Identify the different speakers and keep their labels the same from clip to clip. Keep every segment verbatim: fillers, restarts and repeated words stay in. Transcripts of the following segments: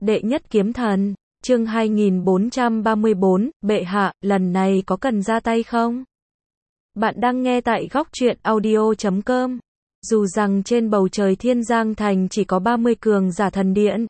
Speaker 1: Đệ nhất kiếm thần, chương hai nghìn bốn trăm ba mươi bốn, bệ hạ, lần này có cần ra tay không? Bạn đang nghe tại góc truyện audio chấm com. Dù rằng trên bầu trời Thiên Giang Thành chỉ có ba mươi cường giả thần điện.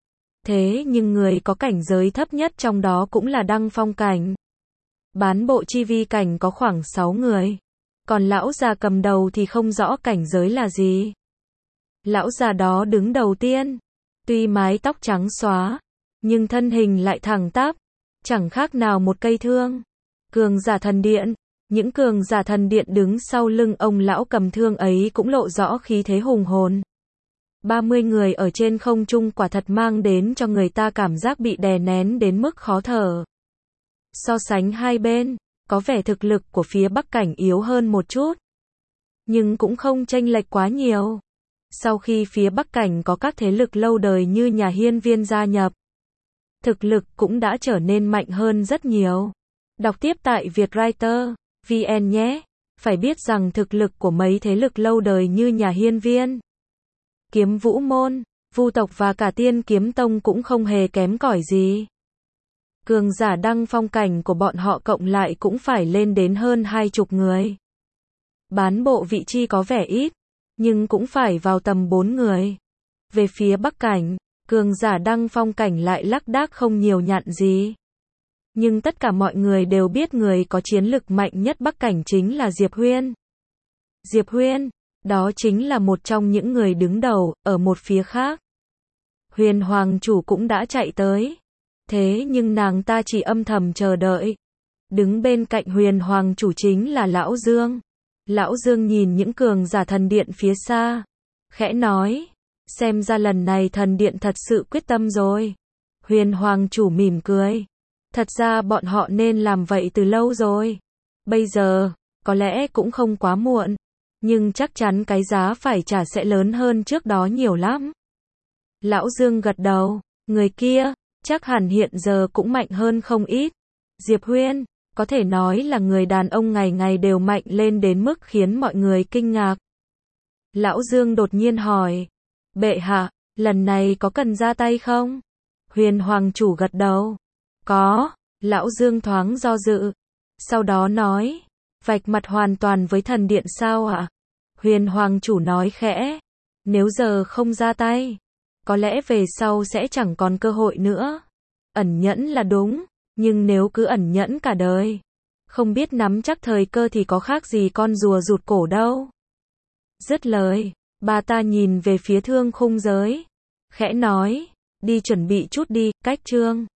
Speaker 1: Thế nhưng người có cảnh giới thấp nhất trong đó cũng là đăng phong cảnh. Bán bộ chi vi cảnh có khoảng sáu người. Còn lão già cầm đầu thì không rõ cảnh giới là gì. Lão già đó đứng đầu tiên. Tuy mái tóc trắng xóa, nhưng thân hình lại thẳng tắp, chẳng khác nào một cây thương. Cường giả thần điện, những cường giả thần điện đứng sau lưng ông lão cầm thương ấy cũng lộ rõ khí thế hùng hồn. ba mươi người ở trên không trung quả thật mang đến cho người ta cảm giác bị đè nén đến mức khó thở. So sánh hai bên, có vẻ thực lực của phía Bắc cảnh yếu hơn một chút, nhưng cũng không chênh lệch quá nhiều. Sau khi phía Bắc cảnh có các thế lực lâu đời như nhà Hiên Viên gia nhập, thực lực cũng đã trở nên mạnh hơn rất nhiều. Đọc tiếp tại Vietwriter chấm vn nhé. Phải biết rằng thực lực của mấy thế lực lâu đời như nhà Hiên Viên, Kiếm Vũ Môn, Vu tộc và cả Tiên Kiếm Tông cũng không hề kém cỏi gì. Cường giả đăng phong cảnh của bọn họ cộng lại cũng phải lên đến hơn hai chục người. Bán bộ vị chi có vẻ ít, nhưng cũng phải vào tầm bốn người. Về phía Bắc cảnh, cường giả đăng phong cảnh lại lác đác không nhiều nhặn gì. Nhưng tất cả mọi người đều biết người có chiến lực mạnh nhất Bắc cảnh chính là Diệp Huyên. Diệp Huyên, đó chính là một trong những người đứng đầu. Ở một phía khác, Huyền Hoàng chủ cũng đã chạy tới. Thế nhưng nàng ta chỉ âm thầm chờ đợi. Đứng bên cạnh Huyền Hoàng chủ chính là Lão Dương. Lão Dương nhìn những cường giả thần điện phía xa, khẽ nói, xem ra lần này thần điện thật sự quyết tâm rồi. Huyền Hoàng chủ mỉm cười, thật ra bọn họ nên làm vậy từ lâu rồi. Bây giờ, có lẽ cũng không quá muộn, nhưng chắc chắn cái giá phải trả sẽ lớn hơn trước đó nhiều lắm. Lão Dương gật đầu, người kia, chắc hẳn hiện giờ cũng mạnh hơn không ít. Diệp Huyên, có thể nói là người đàn ông ngày ngày đều mạnh lên đến mức khiến mọi người kinh ngạc. Lão Dương đột nhiên hỏi, bệ hạ, lần này có cần ra tay không? Huyền Hoàng chủ gật đầu, có. Lão Dương thoáng do dự, sau đó nói, vạch mặt hoàn toàn với thần điện sao ạ? Huyền Hoàng chủ nói khẽ, nếu giờ không ra tay, có lẽ về sau sẽ chẳng còn cơ hội nữa. Ẩn nhẫn là đúng, nhưng nếu cứ ẩn nhẫn cả đời, không biết nắm chắc thời cơ thì có khác gì con rùa rụt cổ đâu. Dứt lời, bà ta nhìn về phía Thương Khung Giới, khẽ nói, đi chuẩn bị chút đi, cách trương.